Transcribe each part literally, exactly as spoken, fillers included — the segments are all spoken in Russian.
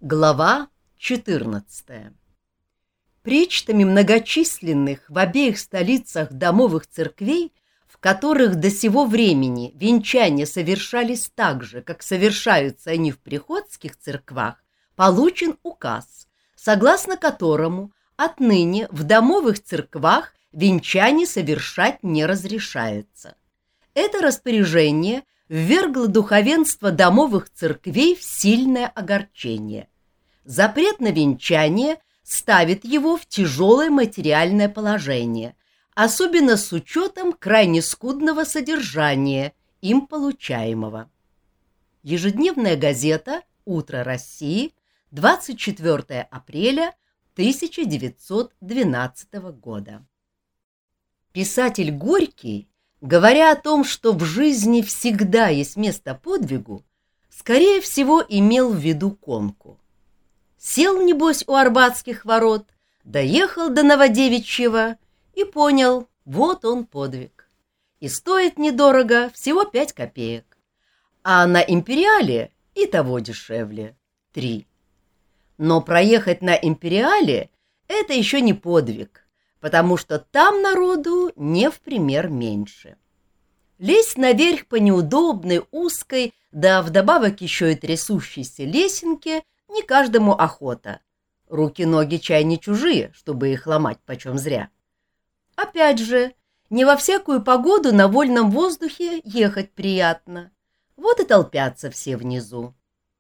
Глава четырнадцатая. Причтами многочисленных в обеих столицах домовых церквей, в которых до сего времени венчания совершались так же, как совершаются они в приходских церквах, получен указ, согласно которому отныне в домовых церквах венчание совершать не разрешается. Это распоряжение ввергло духовенство домовых церквей в сильное огорчение. Запрет на венчание ставит его в тяжелое материальное положение, особенно с учетом крайне скудного содержания, им получаемого. Ежедневная газета «Утро России», двадцать четвёртое апреля тысяча девятьсот двенадцатого года. Писатель Горький, говоря о том, что в жизни всегда есть место подвигу, скорее всего имел в виду конку. Сел, небось, у Арбатских ворот, доехал до Новодевичьего и понял, вот он подвиг. И стоит недорого, всего пять копеек. А на Империале и того дешевле — три. Но проехать на Империале — это еще не подвиг, потому что там народу не в пример меньше. Лезть наверх по неудобной, узкой, да вдобавок еще и трясущейся лесенке не каждому охота. Руки-ноги чай не чужие, чтобы их ломать почем зря. Опять же, не во всякую погоду на вольном воздухе ехать приятно. Вот и толпятся все внизу.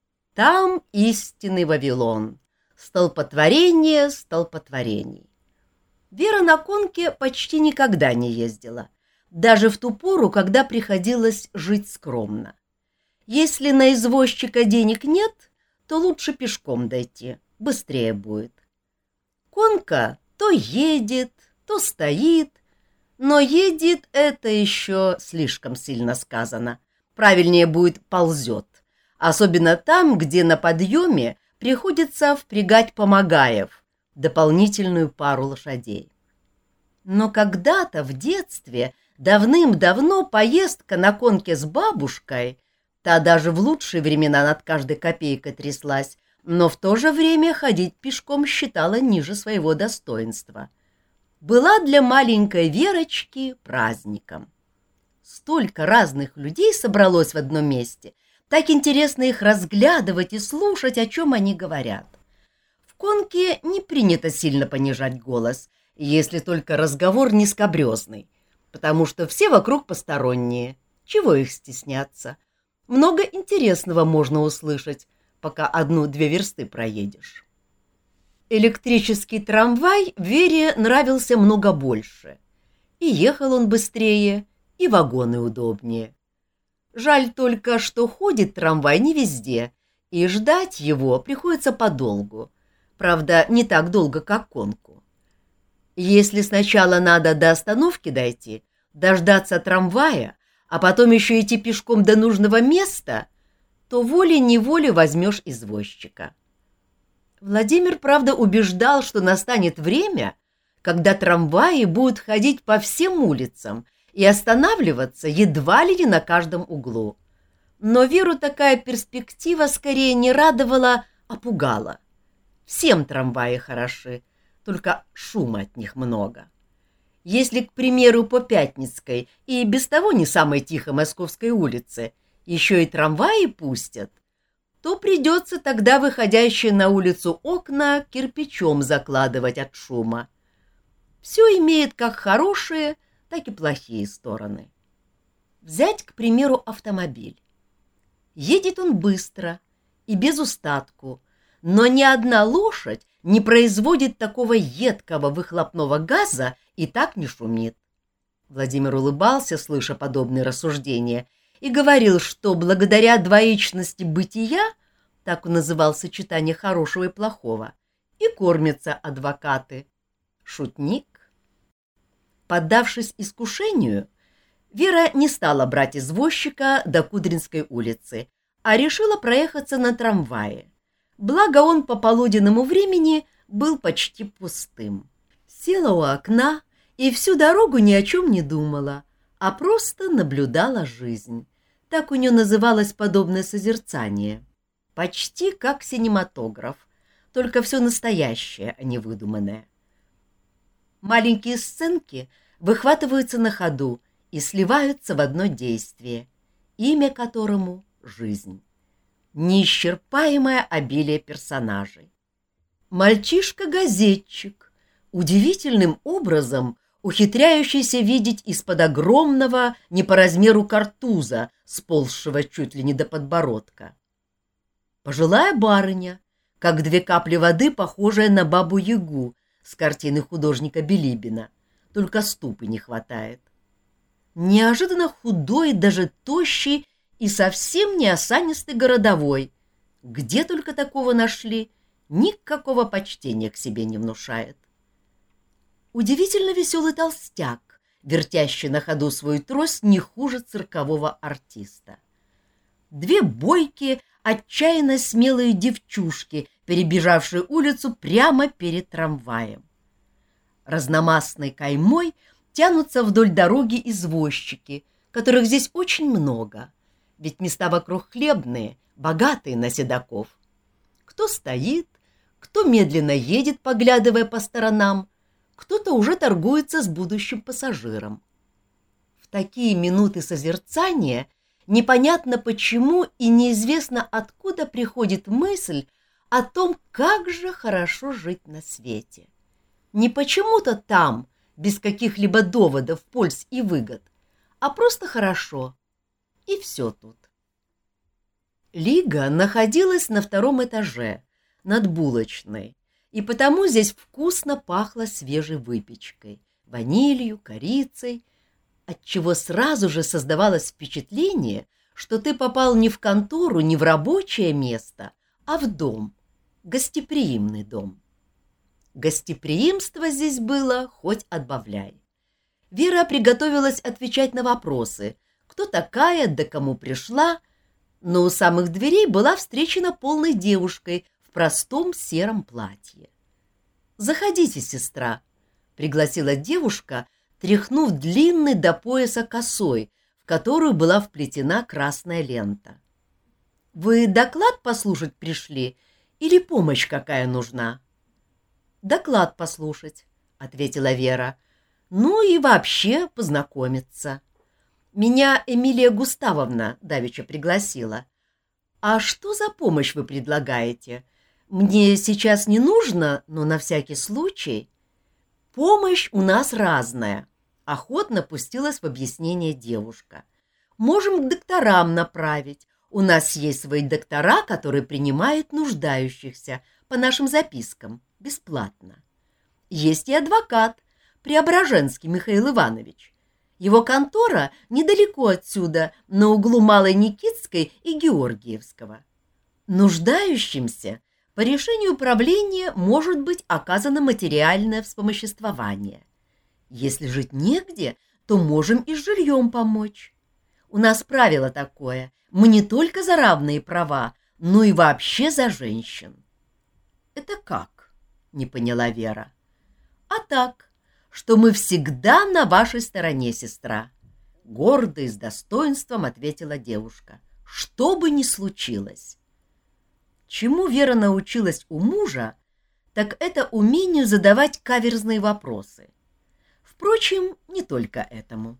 Там истинный Вавилон, столпотворение столпотворений. Вера на конке почти никогда не ездила, даже в ту пору, когда приходилось жить скромно. Если на извозчика денег нет, то лучше пешком дойти, быстрее будет. Конка то едет, то стоит, но едет — это еще слишком сильно сказано. Правильнее будет ползет, особенно там, где на подъеме приходится впрягать помогаев, дополнительную пару лошадей. Но когда-то в детстве, давным-давно, поездка на конке с бабушкой, та даже в лучшие времена над каждой копейкой тряслась, но в то же время ходить пешком считала ниже своего достоинства, была для маленькой Верочки праздником. Столько разных людей собралось в одном месте, так интересно их разглядывать и слушать, о чем они говорят. В конке не принято сильно понижать голос, если только разговор не скабрезный, потому что все вокруг посторонние, чего их стесняться. Много интересного можно услышать, пока одну-две версты проедешь. Электрический трамвай Вере нравился много больше. И ехал он быстрее, и вагоны удобнее. Жаль только, что ходит трамвай не везде, и ждать его приходится подолгу. Правда, не так долго, как конку. Если сначала надо до остановки дойти, дождаться трамвая, а потом еще идти пешком до нужного места, то волей-неволей возьмешь извозчика. Владимир, правда, убеждал, что настанет время, когда трамваи будут ходить по всем улицам и останавливаться едва ли не на каждом углу. Но Веру такая перспектива скорее не радовала, а пугала. Всем трамваи хороши, только шума от них много. Если, к примеру, по Пятницкой и без того не самой тихой Московской улице еще и трамваи пустят, то придется тогда выходящие на улицу окна кирпичом закладывать от шума. Все имеет как хорошие, так и плохие стороны. Взять, к примеру, автомобиль. Едет он быстро и без устатку, но ни одна лошадь не производит такого едкого выхлопного газа и так не шумит. Владимир улыбался, слыша подобные рассуждения, и говорил, что благодаря двоичности бытия, так он называл сочетание хорошего и плохого, и кормятся адвокаты. Шутник. Поддавшись искушению, Вера не стала брать извозчика до Кудринской улицы, а решила проехаться на трамвае. Благо он по полуденному времени был почти пустым. Села у окна и всю дорогу ни о чем не думала, а просто наблюдала жизнь. Так у нее называлось подобное созерцание. почти как синематограф, только все настоящее, а не выдуманное. Маленькие сценки выхватываются на ходу и сливаются в одно действие, имя которому — жизнь. Неисчерпаемое обилие персонажей. Мальчишка-газетчик, удивительным образом ухитряющийся видеть из-под огромного не по размеру картуза, сползшего чуть ли не до подбородка. Пожилая барыня, как две капли воды, похожая на бабу-ягу с картины художника Билибина, только ступы не хватает. Неожиданно худой, даже тощий и совсем не осанистый городовой. Где только такого нашли, никакого почтения к себе не внушает. Удивительно веселый толстяк, вертящий на ходу свою трость не хуже циркового артиста. Две бойкие, отчаянно смелые девчушки, перебежавшие улицу прямо перед трамваем. Разномастной каймой тянутся вдоль дороги извозчики, которых здесь очень много, ведь места вокруг хлебные, богатые на седаков. Кто стоит, кто медленно едет, поглядывая по сторонам, кто-то уже торгуется с будущим пассажиром. В такие минуты созерцания непонятно почему и неизвестно откуда приходит мысль о том, как же хорошо жить на свете. Не почему-то там, без каких-либо доводов, польз и выгод, а просто хорошо. И все тут. Лига находилась на втором этаже, над булочной, и потому здесь вкусно пахло свежей выпечкой, ванилью, корицей, отчего сразу же создавалось впечатление, что ты попал не в контору, не в рабочее место, а в дом, гостеприимный дом. Гостеприимства здесь было хоть отбавляй. Вера приготовилась отвечать на вопросы, кто такая, да кому пришла, но у самых дверей была встречена полной девушкой в простом сером платье. «Заходите, сестра», — пригласила девушка, тряхнув длинной до пояса косой, в которую была вплетена красная лента. «Вы доклад послушать пришли или помощь какая нужна?» «Доклад послушать», — ответила Вера. «Ну и вообще познакомиться. Меня Эмилия Густавовна давеча пригласила. А что за помощь вы предлагаете? Мне сейчас не нужно, но на всякий случай...» «Помощь у нас разная», — охотно пустилась в объяснение девушка. «Можем к докторам направить. У нас есть свои доктора, которые принимают нуждающихся по нашим запискам бесплатно. Есть и адвокат, Преображенский Михаил Иванович. Его контора недалеко отсюда, на углу Малой Никитской и Георгиевского. Нуждающимся по решению правления может быть оказано материальное вспомоществование. Если жить негде, то можем и с жильем помочь. У нас правило такое: мы не только за равные права, но и вообще за женщин». «Это как?» — не поняла Вера. «А так, что мы всегда на вашей стороне, сестра», — гордо и с достоинством ответила девушка. «Что бы ни случилось». Чему Вера научилась у мужа, так это умению задавать каверзные вопросы. Впрочем, не только этому.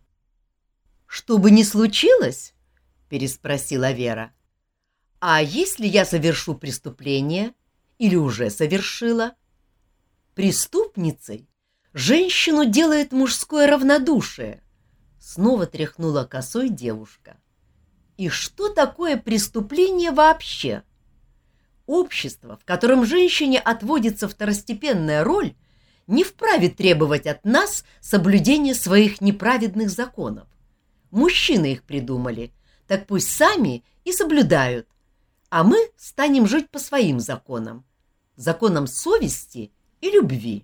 «Что бы ни случилось?» — переспросила Вера. «А если я совершу преступление или уже совершила?» «Преступницей женщину делает мужское равнодушие», — снова тряхнула косой девушка. «И что такое преступление вообще? Общество, в котором женщине отводится второстепенная роль, не вправе требовать от нас соблюдения своих неправедных законов. Мужчины их придумали, так пусть сами и соблюдают, а мы станем жить по своим законам, законам совести и любви».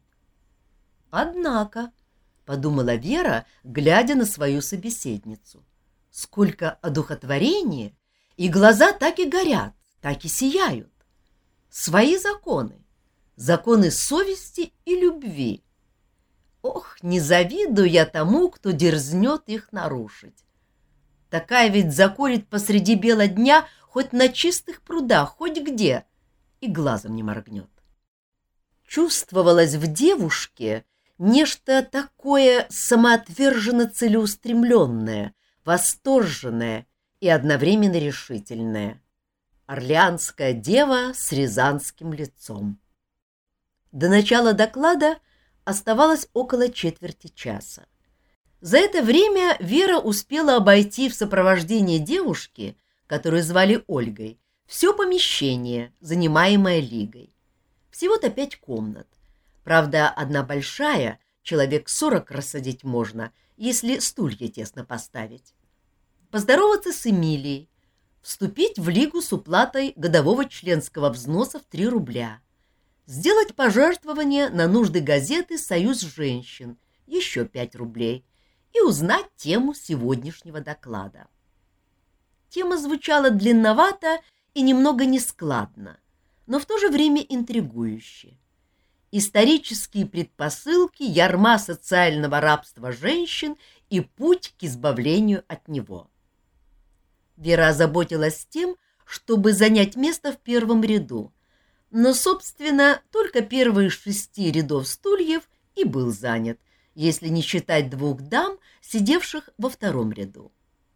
«Однако», — подумала Вера, глядя на свою собеседницу, — «сколько одухотворения, и глаза так и горят, так и сияют. Свои законы, законы совести и любви. Ох, не завидую я тому, кто дерзнет их нарушить. Такая ведь закурит посреди бела дня хоть на чистых прудах, хоть где, и глазом не моргнет. Чувствовалось в девушке нечто такое самоотверженно целеустремленное, восторженное и одновременно решительное. Орлеанская дева с рязанским лицом. До начала доклада оставалось около четверти часа. За это время Вера успела обойти в сопровождении девушки, которую звали Ольгой, все помещение, занимаемое Лигой. Всего-то пять комнат. Правда, одна большая, человек сорок рассадить можно, если стулья тесно поставить. Поздороваться с Эмилией, вступить в Лигу с уплатой годового членского взноса в три рубля, сделать пожертвование на нужды газеты «Союз женщин» еще пять рублей и узнать тему сегодняшнего доклада. Тема звучала длинновато и немного нескладно, но в то же время интригующе. Исторические предпосылки ярма социального рабства женщин и путь к избавлению от него. Вера озаботилась тем, чтобы занять место в первом ряду, но, собственно, только первые шести рядов стульев и был занят, если не считать двух дам, сидевших во втором ряду.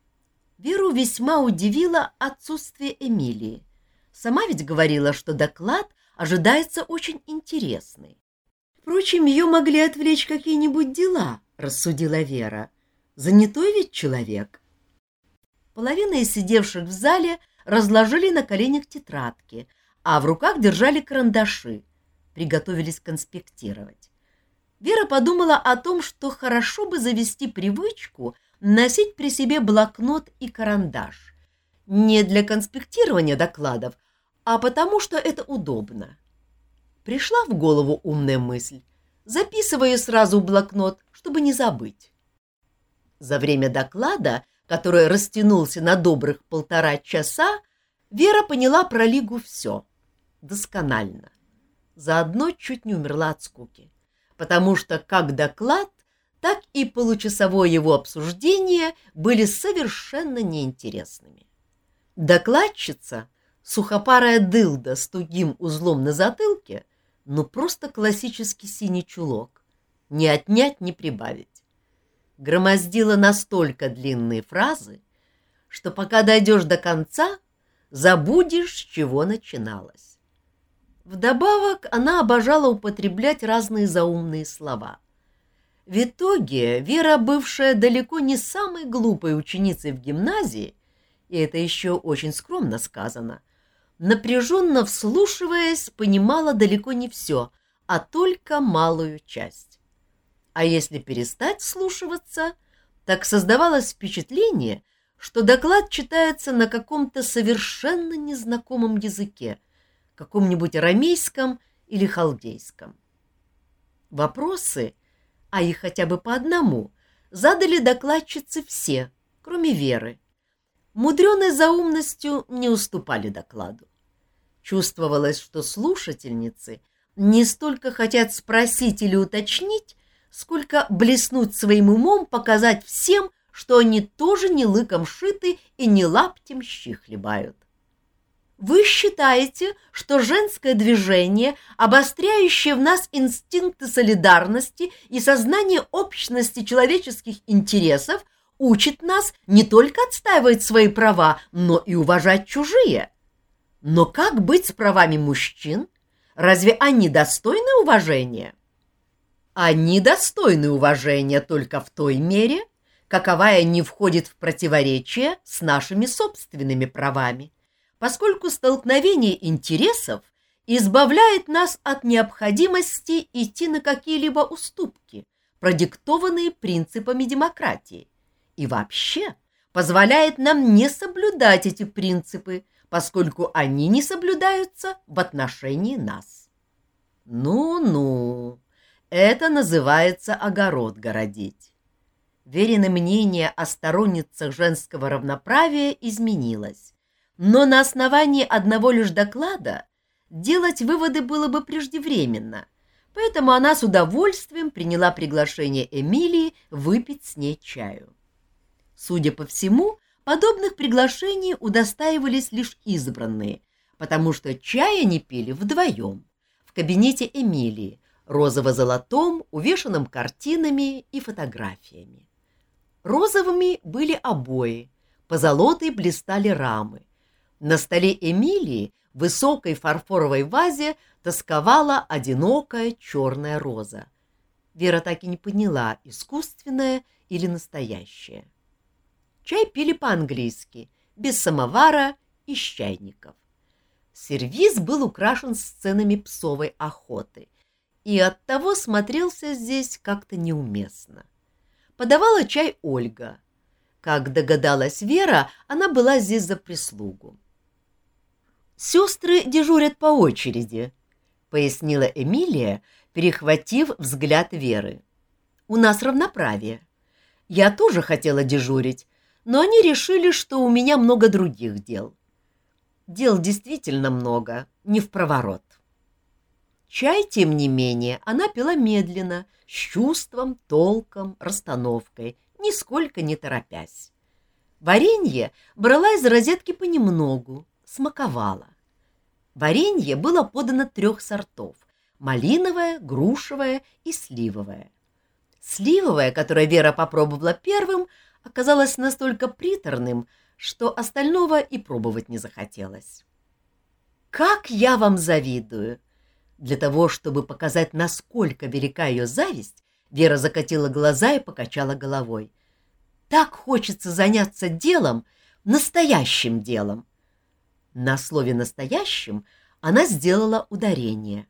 Веру весьма удивило отсутствие Эмилии. Сама ведь говорила, что доклад ожидается очень интересный. Впрочем, ее могли отвлечь какие-нибудь дела, рассудила Вера. Занятой ведь человек. Половина из сидевших в зале разложили на коленях тетрадки, а в руках держали карандаши, приготовились конспектировать. Вера подумала о том, что хорошо бы завести привычку носить при себе блокнот и карандаш. Не для конспектирования докладов, а потому что это удобно. Пришла в голову умная мысль, записывая сразу в блокнот, чтобы не забыть. За время доклада, который растянулся на добрых полтора часа, Вера поняла про Лигу все. Досконально. Заодно чуть не умерла от скуки, потому что как доклад, так и получасовое его обсуждение были совершенно неинтересными. Докладчица, сухопарая дылда с тугим узлом на затылке, ну просто классический синий чулок, не отнять, не прибавить. Громоздила настолько длинные фразы, что пока дойдешь до конца, забудешь, с чего начиналось. Вдобавок она обожала употреблять разные заумные слова. В итоге Вера, бывшая далеко не самой глупой ученицей в гимназии, и это еще очень скромно сказано, напряженно вслушиваясь, понимала далеко не все, а только малую часть. А если перестать вслушиваться, так создавалось впечатление, что доклад читается на каком-то совершенно незнакомом языке, каком-нибудь арамейском или халдейском. Вопросы, а их хотя бы по одному, задали докладчицы все, кроме Веры. Мудреной заумностью не уступали докладу. Чувствовалось, что слушательницы не столько хотят спросить или уточнить, сколько блеснуть своим умом, показать всем, что они тоже не лыком шиты и не лаптем щи хлебают. Вы считаете, что женское движение, обостряющее в нас инстинкты солидарности и сознание общности человеческих интересов, учит нас не только отстаивать свои права, но и уважать чужие? Но как быть с правами мужчин? Разве они достойны уважения? Они достойны уважения только в той мере, каковая не входит в противоречие с нашими собственными правами, поскольку столкновение интересов избавляет нас от необходимости идти на какие-либо уступки, продиктованные принципами демократии, и вообще позволяет нам не соблюдать эти принципы, поскольку они не соблюдаются в отношении нас. Ну-ну, это называется огород городить. Верино мнение о сторонницах женского равноправия изменилось, но на основании одного лишь доклада делать выводы было бы преждевременно, поэтому она с удовольствием приняла приглашение Эмилии выпить с ней чаю. Судя по всему, Подобных приглашений удостаивались лишь избранные, потому что чай они пили вдвоем, в кабинете Эмилии, розово-золотом, увешанном картинами и фотографиями. Розовыми были обои, позолотой блистали рамы. На столе Эмилии в высокой фарфоровой вазе тосковала одинокая черная роза. Вера так и не поняла, искусственная или настоящая. Чай пили по-английски, без самовара и с чайников. Сервиз был украшен сценами псовой охоты и оттого смотрелся здесь как-то неуместно. Подавала чай Ольга. Как догадалась Вера, она была здесь за прислугу. «Сестры дежурят по очереди», — пояснила Эмилия, перехватив взгляд Веры. «У нас равноправие. Я тоже хотела дежурить, но они решили, что у меня много других дел. Дел действительно много, не впроворот». Чай, тем не менее, она пила медленно, с чувством, толком, расстановкой, нисколько не торопясь. Варенье брала из розетки понемногу, смаковала. Варенье было подано трех сортов — малиновое, грушевое и сливовое. Сливовое, которое Вера попробовала первым, оказалось настолько приторным, что остального и пробовать не захотелось. «Как я вам завидую!» Для того, чтобы показать, насколько велика ее зависть, Вера закатила глаза и покачала головой. «Так хочется заняться делом, настоящим делом!» На слове «настоящим» она сделала ударение.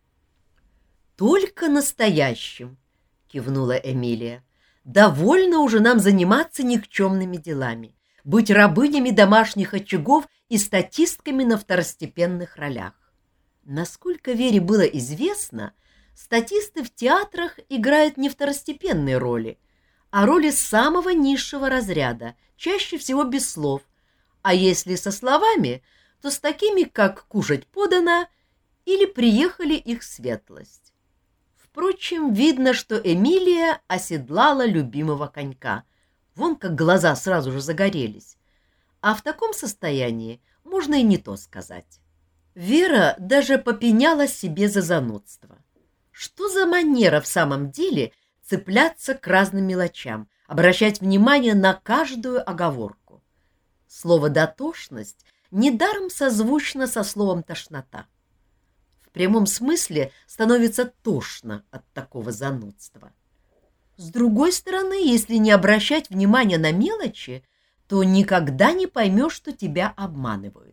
«Только настоящим!» — кивнула Эмилия. «Довольно уже нам заниматься никчемными делами, быть рабынями домашних очагов и статистками на второстепенных ролях. Насколько Вере было известно, статисты в театрах играют не второстепенные роли, а роли самого низшего разряда, чаще всего без слов, а если со словами, то с такими, как «кушать подано» или «приехали их светлость». Впрочем, видно, что Эмилия оседлала любимого конька, вон как глаза сразу же загорелись, а в таком состоянии можно и не то сказать. Вера даже попеняла себе за занудство. Что за манера в самом деле цепляться к разным мелочам, обращать внимание на каждую оговорку? Слово «дотошность» недаром созвучно со словом «тошнота». В прямом смысле становится тошно от такого занудства. С другой стороны, если не обращать внимания на мелочи, то никогда не поймешь, что тебя обманывают.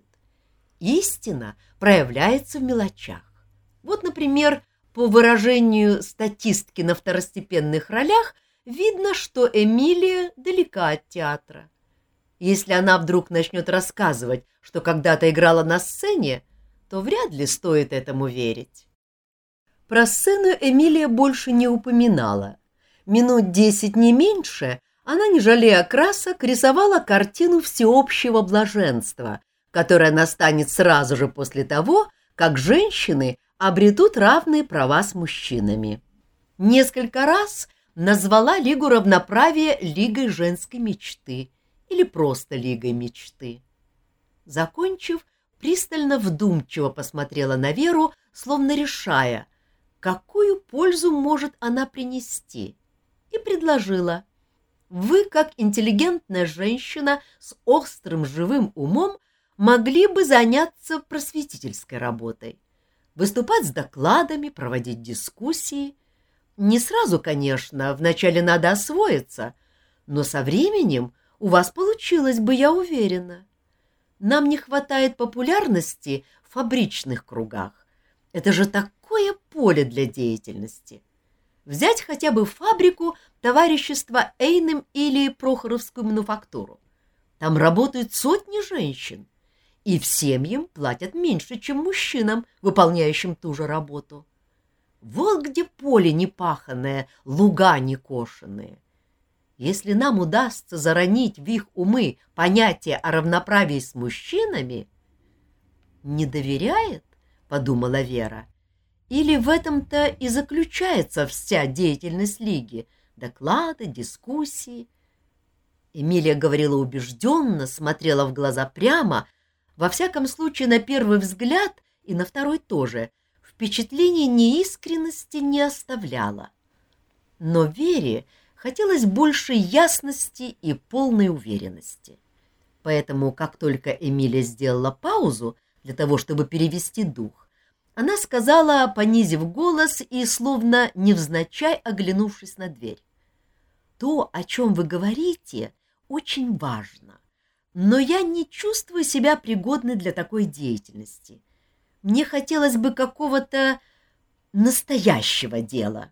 Истина проявляется в мелочах. Вот, например, по выражению статистки на второстепенных ролях видно, что Эмилия далека от театра. Если она вдруг начнет рассказывать, что когда-то играла на сцене, то вряд ли стоит этому верить. Про сцену Эмилия больше не упоминала. Минут десять не меньше она, не жалея красок, рисовала картину всеобщего блаженства, которая настанет сразу же после того, как женщины обретут равные права с мужчинами. Несколько раз назвала Лигу равноправия Лигой женской мечты или просто Лигой мечты. Закончив, пристально вдумчиво посмотрела на Веру, словно решая, какую пользу может она принести, и предложила: «Вы, как интеллигентная женщина с острым живым умом, могли бы заняться просветительской работой, выступать с докладами, проводить дискуссии. Не сразу, конечно, вначале надо освоиться, но со временем у вас получилось бы, я уверена. Нам не хватает популярности в фабричных кругах. Это же такое поле для деятельности. Взять хотя бы фабрику товарищества Эйнем или Прохоровскую мануфактуру. Там работают сотни женщин, и всем им платят меньше, чем мужчинам, выполняющим ту же работу. Вот где поле непаханное, луга некошенные. Если нам удастся заронить в их умы понятие о равноправии с мужчинами... «Не доверяет?» — подумала Вера. «Или в этом-то и заключается вся деятельность Лиги? Доклады, дискуссии?» Эмилия говорила убежденно, смотрела в глаза прямо, во всяком случае, на первый взгляд и на второй тоже, впечатление неискренности не оставляло. Но Вере хотелось больше ясности и полной уверенности. Поэтому, как только Эмилия сделала паузу для того, чтобы перевести дух, она сказала, понизив голос и словно невзначай оглянувшись на дверь: «То, о чем вы говорите, очень важно, но я не чувствую себя пригодной для такой деятельности. Мне хотелось бы какого-то настоящего дела».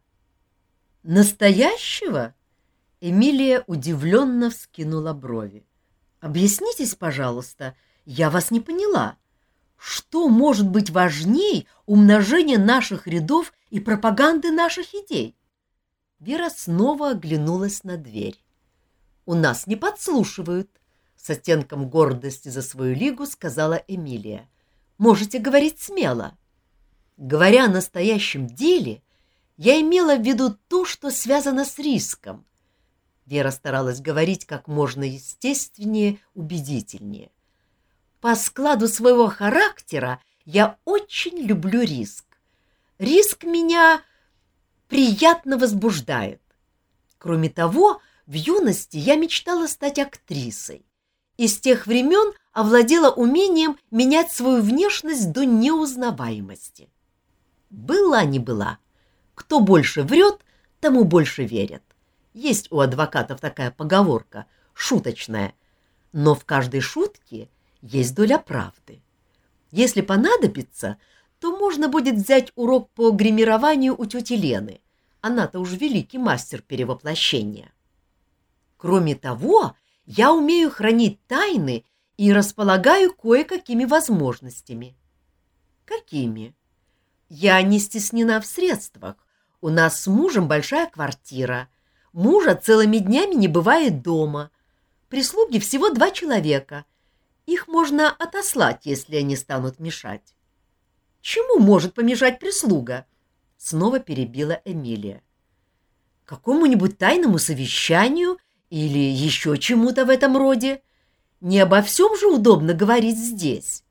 «Настоящего?» Эмилия удивленно вскинула брови. «Объяснитесь, пожалуйста, я вас не поняла. Что может быть важней умножения наших рядов и пропаганды наших идей?» Вера снова оглянулась на дверь. «У нас не подслушивают», — с оттенком гордости за свою лигу сказала Эмилия. «Можете говорить смело». Говоря о настоящем деле, я имела в виду то, что связано с риском. Вера старалась говорить как можно естественнее, убедительнее. По складу своего характера я очень люблю риск. Риск меня приятно возбуждает. Кроме того, в юности я мечтала стать актрисой и с тех времен овладела умением менять свою внешность до неузнаваемости. Была не была. Кто больше врет, тому больше верят. Есть у адвокатов такая поговорка, шуточная, но в каждой шутке есть доля правды. Если понадобится, то можно будет взять урок по гримированию у тети Лены. Она-то уж великий мастер перевоплощения. Кроме того, я умею хранить тайны и располагаю кое-какими возможностями. Какими? Я не стеснена в средствах. У нас с мужем большая квартира. Мужа целыми днями не бывает дома. Прислуги всего два человека. Их можно отослать, если они станут мешать. Чему может помешать прислуга? Снова перебила Эмилия. Какому-нибудь тайному совещанию или еще чему-то в этом роде? Не обо всем же удобно говорить здесь.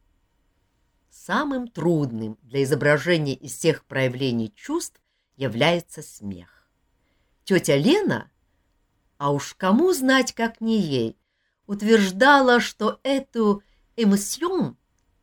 Самым трудным для изображения из всех проявлений чувств является смех. Тетя Лена, а уж кому знать, как не ей, утверждала, что эту эмоцион,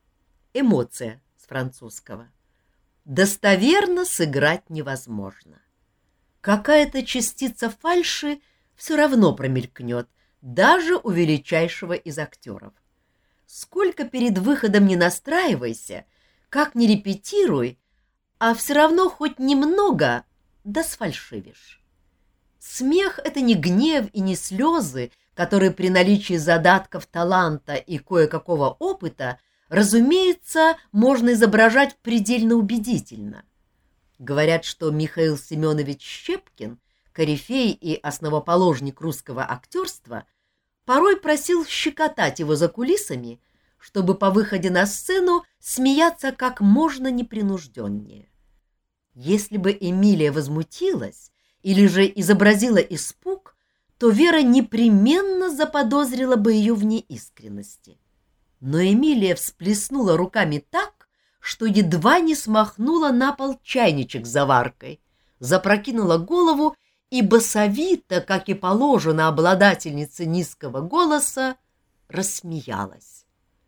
эмоция с французского, достоверно сыграть невозможно. Какая-то частица фальши все равно промелькнет, даже у величайшего из актеров. Сколько перед выходом не настраивайся, как не репетируй, а все равно хоть немного да сфальшивишь. Смех — это не гнев и не слезы, которые при наличии задатков таланта и кое-какого опыта, разумеется, можно изображать предельно убедительно. Говорят, что Михаил Семенович Щепкин, корифей и основоположник русского актерства, порой просил щекотать его за кулисами, чтобы по выходе на сцену смеяться как можно непринужденнее. Если бы Эмилия возмутилась или же изобразила испуг, то Вера непременно заподозрила бы ее в неискренности. Но Эмилия всплеснула руками так, что едва не смахнула на пол чайничек с заваркой, запрокинула голову и басовито, как и положено обладательнице низкого голоса, рассмеялась.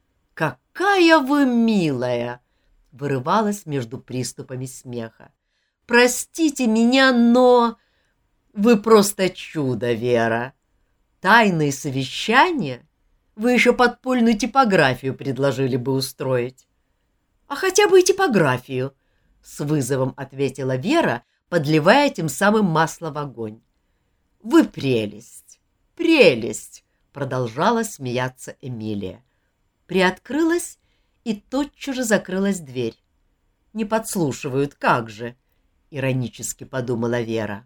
«Какая вы милая!» — вырывалась между приступами смеха. «Простите меня, но вы просто чудо, Вера! Тайные совещания вы еще подпольную типографию предложили бы устроить». «А хотя бы и типографию», — с вызовом ответила Вера, подливая тем самым масло в огонь. «Вы прелесть, прелесть!» — продолжала смеяться Эмилия. Приоткрылась, и тотчас же закрылась дверь. «Не подслушивают, как же!» — иронически подумала Вера.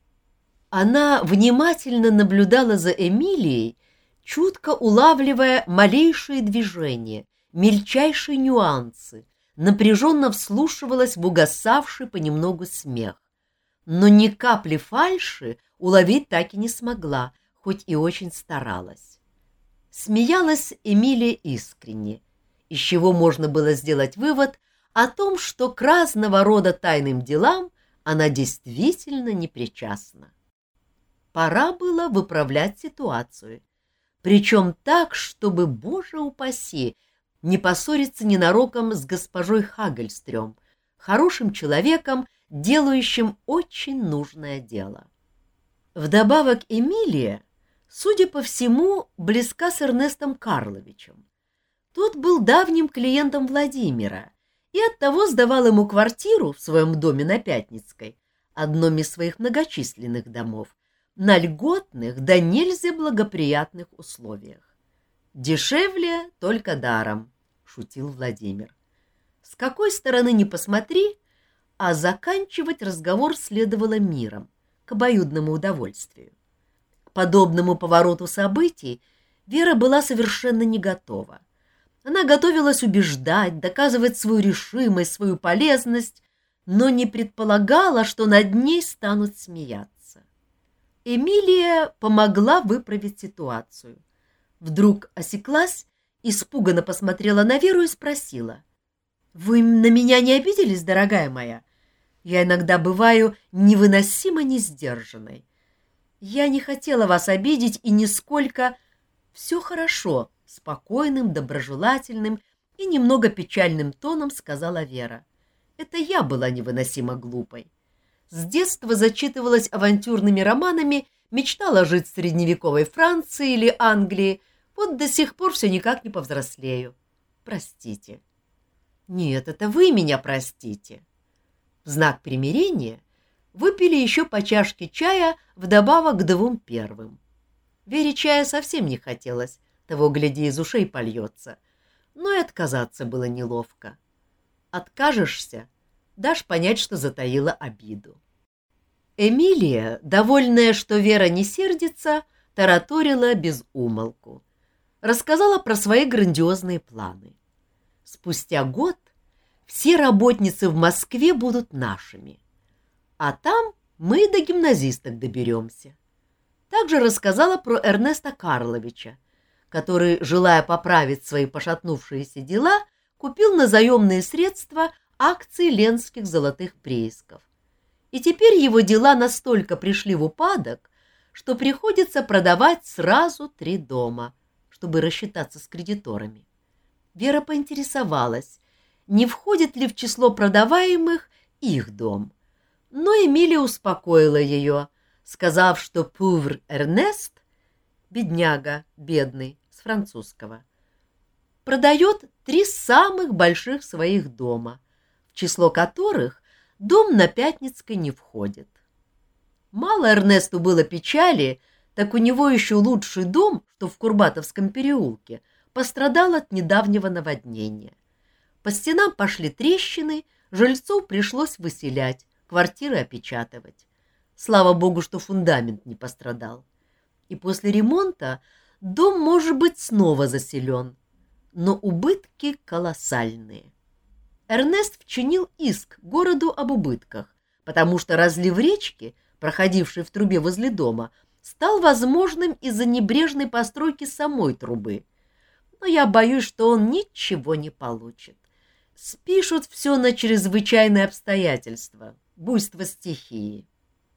Она внимательно наблюдала за Эмилией, чутко улавливая малейшие движения, мельчайшие нюансы, напряженно вслушивалась в угасавший понемногу смех. Но ни капли фальши уловить так и не смогла, хоть и очень старалась. Смеялась Эмилия искренне, из чего можно было сделать вывод о том, что к разного рода тайным делам она действительно не причастна. Пора было выправлять ситуацию, причем так, чтобы, боже упаси, не поссориться ненароком с госпожой Хагельстрём, хорошим человеком, делающим очень нужное дело. Вдобавок Эмилия, судя по всему, близка с Эрнестом Карловичем. Тот был давним клиентом Владимира и оттого сдавал ему квартиру в своем доме на Пятницкой, одном из своих многочисленных домов, на льготных да нельзя благоприятных условиях. «Дешевле только даром», — шутил Владимир. С какой стороны ни посмотри, а заканчивать разговор следовало миром, к обоюдному удовольствию. К подобному повороту событий Вера была совершенно не готова. Она готовилась убеждать, доказывать свою решимость, свою полезность, но не предполагала, что над ней станут смеяться. Эмилия помогла выправить ситуацию. Вдруг осеклась, испуганно посмотрела на Веру и спросила: «Вы на меня не обиделись, дорогая моя? Я иногда бываю невыносимо несдержанной. Я не хотела вас обидеть и нисколько... Все хорошо», — спокойным, доброжелательным и немного печальным тоном сказала Вера. «Это я была невыносимо глупой. С детства зачитывалась авантюрными романами, мечтала жить в средневековой Франции или Англии, вот до сих пор все никак не повзрослею. Простите». «Нет, это вы меня простите». В знак примирения выпили еще по чашке чая вдобавок к двум первым. Вере чая совсем не хотелось, того, гляди, из ушей польется, но и отказаться было неловко. Откажешься, дашь понять, что затаила обиду. Эмилия, довольная, что Вера не сердится, тараторила без умолку. Рассказала про свои грандиозные планы. Спустя год все работницы в Москве будут нашими, а там мы до гимназисток доберемся. Также рассказала про Эрнеста Карловича, который, желая поправить свои пошатнувшиеся дела, купил на заемные средства акции ленских золотых приисков. И теперь его дела настолько пришли в упадок, что приходится продавать сразу три дома, чтобы рассчитаться с кредиторами. Вера поинтересовалась, не входит ли в число продаваемых их дом. Но Эмилия успокоила ее, сказав, что пувр Эрнест, бедняга, бедный, с французского, продает три самых больших своих дома, в число которых дом на Пятницкой не входит. Мало Эрнесту было печали, так у него еще лучший дом, что в Курбатовском переулке, пострадал от недавнего наводнения. По стенам пошли трещины, жильцов пришлось выселять, квартиры опечатывать. Слава богу, что фундамент не пострадал. И после ремонта дом, может быть, снова заселен, но убытки колоссальные. Эрнест вчинил иск городу об убытках, потому что разлив речки, проходивший в трубе возле дома, стал возможным из-за небрежной постройки самой трубы. Но я боюсь, что он ничего не получит. Спишут все на чрезвычайные обстоятельства, буйство стихии.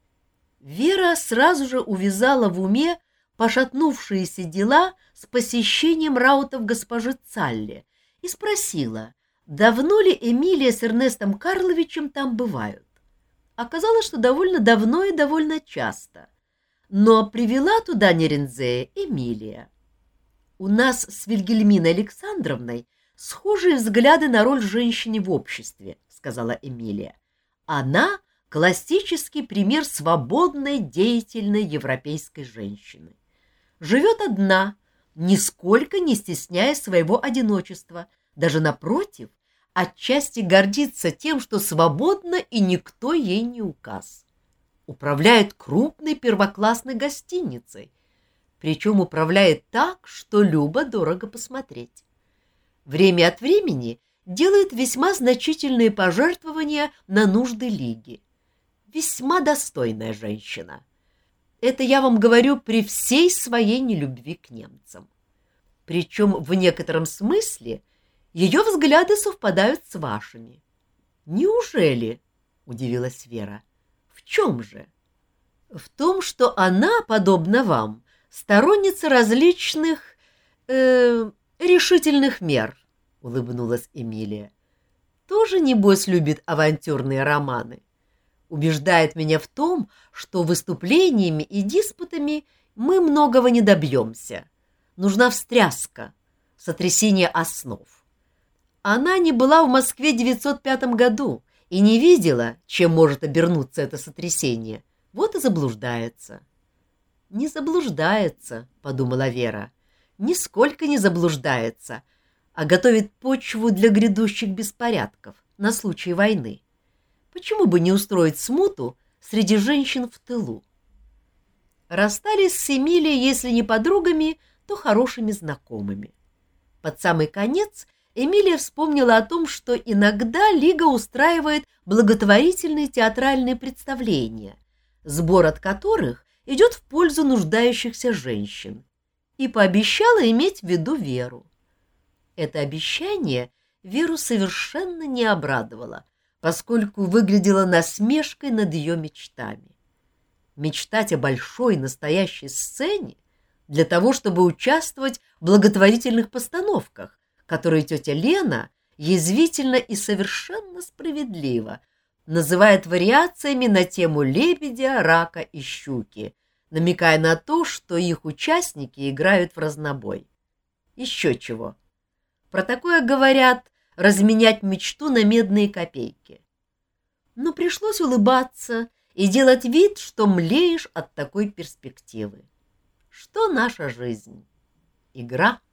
Вера сразу же увязала в уме пошатнувшиеся дела с посещением раутов госпожи Цалли и спросила, давно ли Эмилия с Эрнестом Карловичем там бывают. Оказалось, что довольно давно и довольно часто, но привела туда Нерензея Эмилия. У нас с Вильгельминой Александровной схожие взгляды на роль женщины в обществе, сказала Эмилия. Она — классический пример свободной, деятельной европейской женщины. Живет одна, нисколько не стесняя своего одиночества, даже напротив, отчасти гордится тем, что свободна и никто ей не указ. Управляет крупной первоклассной гостиницей, причем управляет так, что любо-дорого посмотреть. Время от времени делает весьма значительные пожертвования на нужды лиги. Весьма достойная женщина. Это я вам говорю при всей своей нелюбви к немцам. Причем в некотором смысле ее взгляды совпадают с вашими. Неужели? — удивилась Вера. В чем же? В том, что она, подобно вам, сторонница различных э, решительных мер, — улыбнулась Эмилия. Тоже, небось, любит авантюрные романы. Убеждает меня в том, что выступлениями и диспутами мы многого не добьемся. Нужна встряска, сотрясение основ. Она не была в Москве в девятьсот пятом году и не видела, чем может обернуться это сотрясение. Вот и заблуждается. — Не заблуждается, — подумала Вера, — нисколько не заблуждается, а готовит почву для грядущих беспорядков на случай войны. Почему бы не устроить смуту среди женщин в тылу? Расстались с Эмилией, если не подругами, то хорошими знакомыми. Под самый конец Эмилия вспомнила о том, что иногда Лига устраивает благотворительные театральные представления, сбор от которых идет в пользу нуждающихся женщин, и пообещала иметь в виду Веру. Это обещание Веру совершенно не обрадовало, поскольку выглядело насмешкой над ее мечтами. Мечтать о большой настоящей сцене для того, чтобы участвовать в благотворительных постановках, которые тетя Лена язвительно и совершенно справедливо называет вариациями на тему лебедя, рака и щуки, намекая на то, что их участники играют в разнобой. Еще чего. Про такое говорят разменять мечту на медные копейки. Но пришлось улыбаться и делать вид, что млеешь от такой перспективы. Что наша жизнь? Игра.